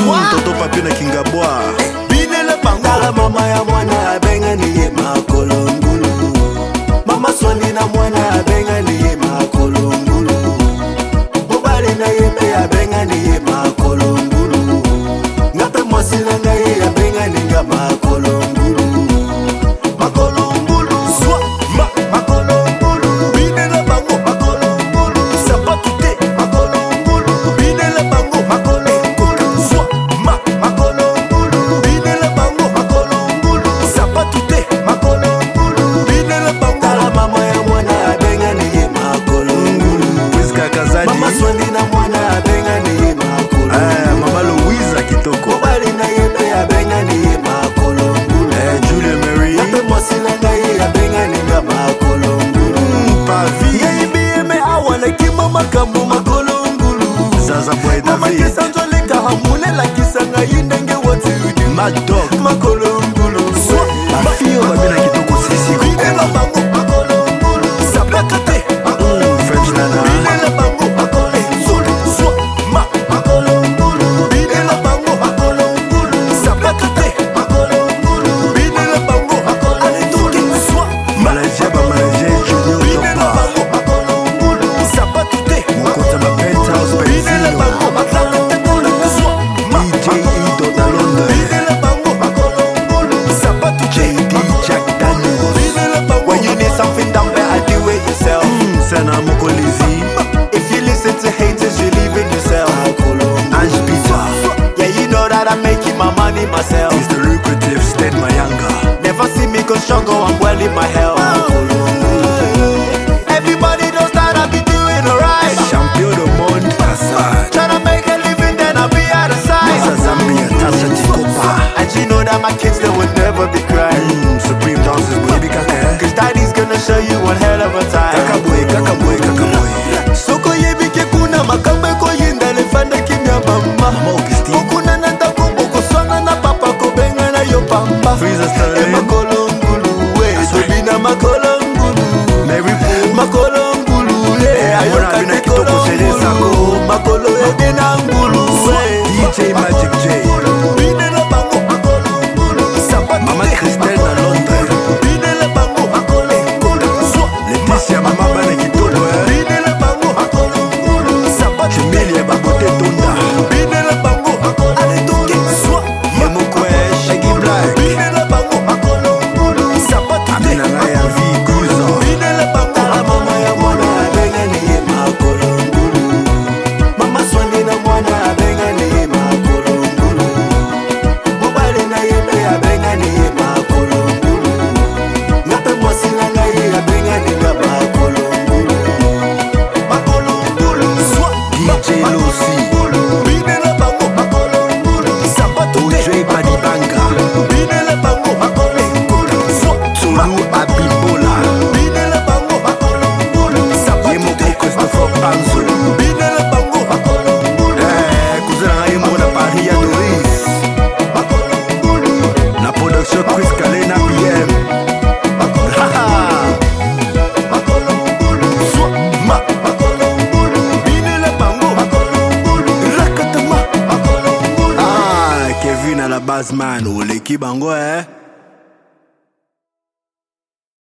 Toto papi na kingabwa binele bangala mama ya mwana abenga niye makolo ngulu. Mama swani na mwana abenga niye makolo ngulu. Mobale na yepe abenga niye makolo ngulu. Ngape mwasi na ngaye abenga ninga makolo ngulu. Makolo ngulu swa makolo ngulu. Binele bango makolo ngulu. Sapatute makolo ngulu. Binele bango makolo ngulu swa makolo ngulu. Binele bango makolo ngulu. Sapatute makolo ngulu. Binele bango la mama ya mwana abenga niye makolo ngulu. Wiska Kazadi Mama swani na mwana abenga niye makolo ngulu. Mama Louisa Kitoko Mobali na yepe abenga niye makolo ngulu. Julia Mary Ngape mwasi na ngaye abenga ninga makolo ngulu. Pavi Yayibiyeme awana kima makambo makolo ngulu. Zaza Boy Mama David kisanzoleka hamune la kisanga yindenge wote udi. Mad Dog Makolo ngulu Bafio babina Kitoko Sisi Binele bango makolo ngulu. Sapakate French Nana Binele bango makolo ngulu. Makolo ngulu. Binele bango makolo ngulu. Sapakate makolo ngulu. Binele bango makolo ngulu. Malaysia ba Malaysia Junior Binele Chopa bango makolo ngulu. Sapakate Mokota ba Penthouse Binele Benzino bango makolo ngulu. DJ Ido na London Binele bango makolo ngulu. Sapakate JD Jack Daniels Binele bango. When you need something done better, do it yourself. Sana Mokolizi If you listen to haters, you leave it yourself. Ange Pizza Yeah, you know that I'm making my money myself. Mr. Lucrative Sted Mayanga Never see me go struggle, I'm well in my health. Everybody knows that I be doing alright. Champion du monde Passage Tryna make a living, then I'll be out of sight. Masa Zambia Tasha Tikopa And you know that my kids, they will never be crying. Supreme Dances Baby Kaka Cause daddy's gonna show you one hell of a time. Kaka boy Soko yebi ke kuna makambe ko yinda le fanda kimya mama. Augustine. Okuna na ndako boko swana na papa ko benga na yo pamba. Freezer Stanley. E makolo ngulu we sobina makolo ngulu. Mary Poe Makolo ngulu ayo Mwana bina kate Kitoko kolo Sele ngulu. Sako. Makolo edena ngulu we DJ Magic J Bine le bango makolo ngulu. Sapatu Mama te. Christelle na Londres Bine le bango makolo ngulu. Laetitia Mama Bana Kitoko Bine le bango makolo ngulu. Sapatu te. Emilia Babote Tonda Binele bango makolo ngulu. Yemokwe Shaggy Black Binele bango makolo ngulu. Sapatu te. Amina Ngaya V Guzo Binele bango la mama ya mwana abenga niye makolo ngulu. Mama swani na mwana abenga niye makolo ngulu. Mobale na yepe abenga niye makolo ngulu. Ngape mwasi na ngaye abenga ninga makolo ngulu. Makolo ngulu. DJ Lucy Binele bango makolo ngulu. Sapatu te. Ojay Badibanga Binele bango makolo ngulu. Tulu Abimbola Binele bango makolo ngulu. Sapatu Yemoko te. Christopher Panzo Binele bango makolo ngulu. Kuzela Ngaye Mona Paris ya Doris Makolo ngulu. Na production Chris Kalena PM Makolo ngulu. Makolo ngulu. Binele bango makolo ngulu. Rakatama makolo ngulu. Kevin à la base man Oleki Bango